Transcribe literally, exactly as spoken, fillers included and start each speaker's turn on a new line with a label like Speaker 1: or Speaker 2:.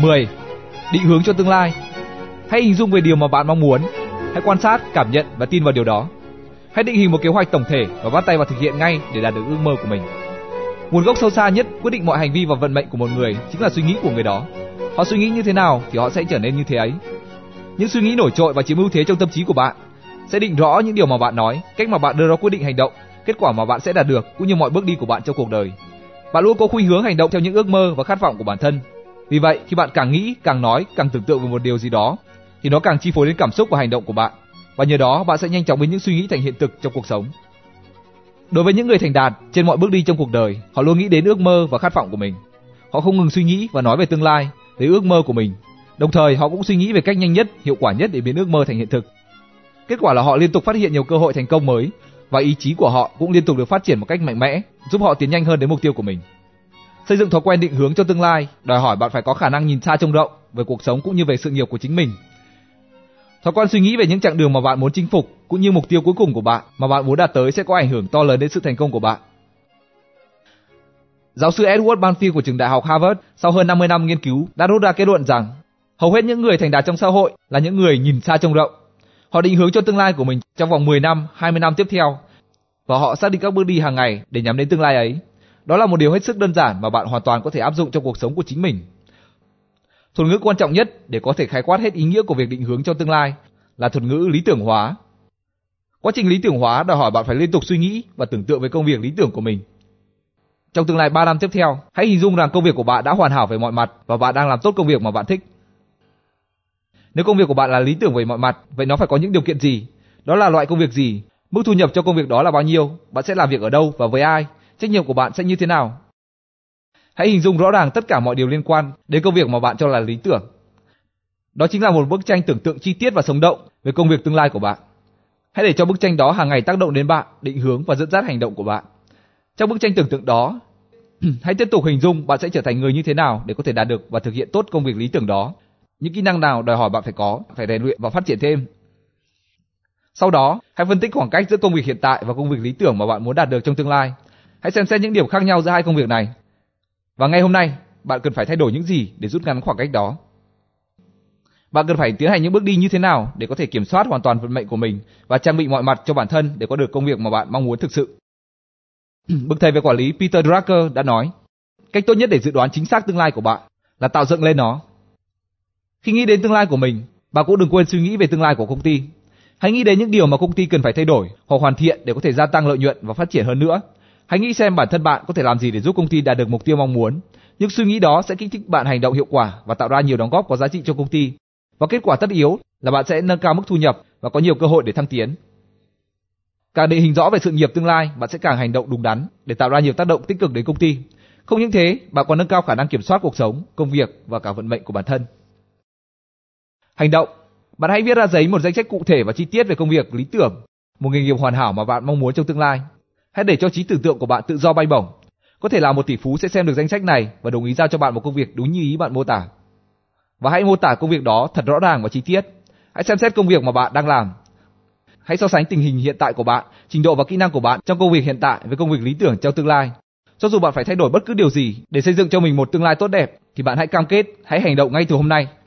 Speaker 1: mười. Định hướng cho tương lai. Hãy hình dung về điều mà bạn mong muốn. Hãy quan sát, cảm nhận và tin vào điều đó. Hãy định hình một kế hoạch tổng thể và bắt tay vào thực hiện ngay để đạt được ước mơ của mình. Nguồn gốc sâu xa nhất quyết định mọi hành vi và vận mệnh của một người chính là suy nghĩ của người đó. Họ suy nghĩ như thế nào thì họ sẽ trở nên như thế ấy. Những suy nghĩ nổi trội và chiếm ưu thế trong tâm trí của bạn sẽ định rõ những điều mà bạn nói, cách mà bạn đưa ra quyết định hành động, kết quả mà bạn sẽ đạt được cũng như mọi bước đi của bạn trong cuộc đời. Bạn luôn có khuynh hướng hành động theo những ước mơ và khát vọng của bản thân. Vì vậy, khi bạn càng nghĩ, càng nói, càng tưởng tượng về một điều gì đó thì nó càng chi phối đến cảm xúc và hành động của bạn. Và nhờ đó bạn sẽ nhanh chóng biến những suy nghĩ thành hiện thực trong cuộc sống. Đối với những người thành đạt trên mọi bước đi trong cuộc đời, họ luôn nghĩ đến ước mơ và khát vọng của mình. Họ không ngừng suy nghĩ và nói về tương lai, về ước mơ của mình. Đồng thời họ cũng suy nghĩ về cách nhanh nhất, hiệu quả nhất để biến ước mơ thành hiện thực. Kết quả là họ liên tục phát hiện nhiều cơ hội thành công mới và ý chí của họ cũng liên tục được phát triển một cách mạnh mẽ, giúp họ tiến nhanh hơn đến mục tiêu của mình. Xây dựng thói quen định hướng cho tương lai đòi hỏi bạn phải có khả năng nhìn xa trông rộng về cuộc sống cũng như về sự nghiệp của chính mình. Thói quen suy nghĩ về những chặng đường mà bạn muốn chinh phục cũng như mục tiêu cuối cùng của bạn mà bạn muốn đạt tới sẽ có ảnh hưởng to lớn đến sự thành công của bạn. Giáo sư Edward Banfield của trường đại học Harvard sau hơn năm mươi năm nghiên cứu đã rút ra kết luận rằng hầu hết những người thành đạt trong xã hội là những người nhìn xa trông rộng. Họ định hướng cho tương lai của mình trong vòng mười năm, hai mươi năm tiếp theo và họ xác định các bước đi hàng ngày để nhắm đến tương lai ấy. Đó là một điều hết sức đơn giản mà bạn hoàn toàn có thể áp dụng trong cuộc sống của chính mình. Thuật ngữ quan trọng nhất để có thể khái quát hết ý nghĩa của việc định hướng cho tương lai là thuật ngữ lý tưởng hóa. Quá trình lý tưởng hóa đòi hỏi bạn phải liên tục suy nghĩ và tưởng tượng về công việc lý tưởng của mình. Trong tương lai ba năm tiếp theo, hãy hình dung rằng công việc của bạn đã hoàn hảo về mọi mặt và bạn đang làm tốt công việc mà bạn thích. Nếu công việc của bạn là lý tưởng về mọi mặt, vậy nó phải có những điều kiện gì? Đó là loại công việc gì? Mức thu nhập cho công việc đó là bao nhiêu? Bạn sẽ làm việc ở đâu và với ai? Trách nhiệm của bạn sẽ như thế nào? Hãy hình dung rõ ràng tất cả mọi điều liên quan đến công việc mà bạn cho là lý tưởng. Đó chính là một bức tranh tưởng tượng chi tiết và sống động về công việc tương lai của bạn. Hãy để cho bức tranh đó hàng ngày tác động đến bạn, định hướng và dẫn dắt hành động của bạn. Trong bức tranh tưởng tượng đó, hãy tiếp tục hình dung bạn sẽ trở thành người như thế nào để có thể đạt được và thực hiện tốt công việc lý tưởng đó. Những kỹ năng nào đòi hỏi bạn phải có, phải rèn luyện và phát triển thêm. Sau đó, hãy phân tích khoảng cách giữa công việc hiện tại và công việc lý tưởng mà bạn muốn đạt được trong tương lai. Hãy xem xét những điểm khác nhau giữa hai công việc này. Và ngay hôm nay, bạn cần phải thay đổi những gì để rút ngắn khoảng cách đó. Bạn cần phải tiến hành những bước đi như thế nào để có thể kiểm soát hoàn toàn vận mệnh của mình và trang bị mọi mặt cho bản thân để có được công việc mà bạn mong muốn thực sự. Bậc thầy về quản lý Peter Drucker đã nói, cách tốt nhất để dự đoán chính xác tương lai của bạn là tạo dựng lên nó. Khi nghĩ đến tương lai của mình, bạn cũng đừng quên suy nghĩ về tương lai của công ty. Hãy nghĩ đến những điều mà công ty cần phải thay đổi hoặc hoàn thiện để có thể gia tăng lợi nhuận và phát triển hơn nữa. Hãy nghĩ xem bản thân bạn có thể làm gì để giúp công ty đạt được mục tiêu mong muốn. Những suy nghĩ đó sẽ kích thích bạn hành động hiệu quả và tạo ra nhiều đóng góp có giá trị cho công ty. Và kết quả tất yếu là bạn sẽ nâng cao mức thu nhập và có nhiều cơ hội để thăng tiến. Càng định hình rõ về sự nghiệp tương lai, bạn sẽ càng hành động đúng đắn để tạo ra nhiều tác động tích cực đến công ty. Không những thế, bạn còn nâng cao khả năng kiểm soát cuộc sống, công việc và cả vận mệnh của bản thân. Hành động. Bạn hãy viết ra giấy một danh sách cụ thể và chi tiết về công việc lý tưởng, một nghề nghiệp hoàn hảo mà bạn mong muốn trong tương lai. Hãy để cho trí tưởng tượng của bạn tự do bay bổng. Có thể là một tỷ phú sẽ xem được danh sách này và đồng ý giao cho bạn một công việc đúng như ý bạn mô tả. Và hãy mô tả công việc đó thật rõ ràng và chi tiết. Hãy xem xét công việc mà bạn đang làm. Hãy so sánh tình hình hiện tại của bạn, trình độ và kỹ năng của bạn trong công việc hiện tại với công việc lý tưởng trong tương lai. Cho dù bạn phải thay đổi bất cứ điều gì để xây dựng cho mình một tương lai tốt đẹp, thì bạn hãy cam kết, hãy hành động ngay từ hôm nay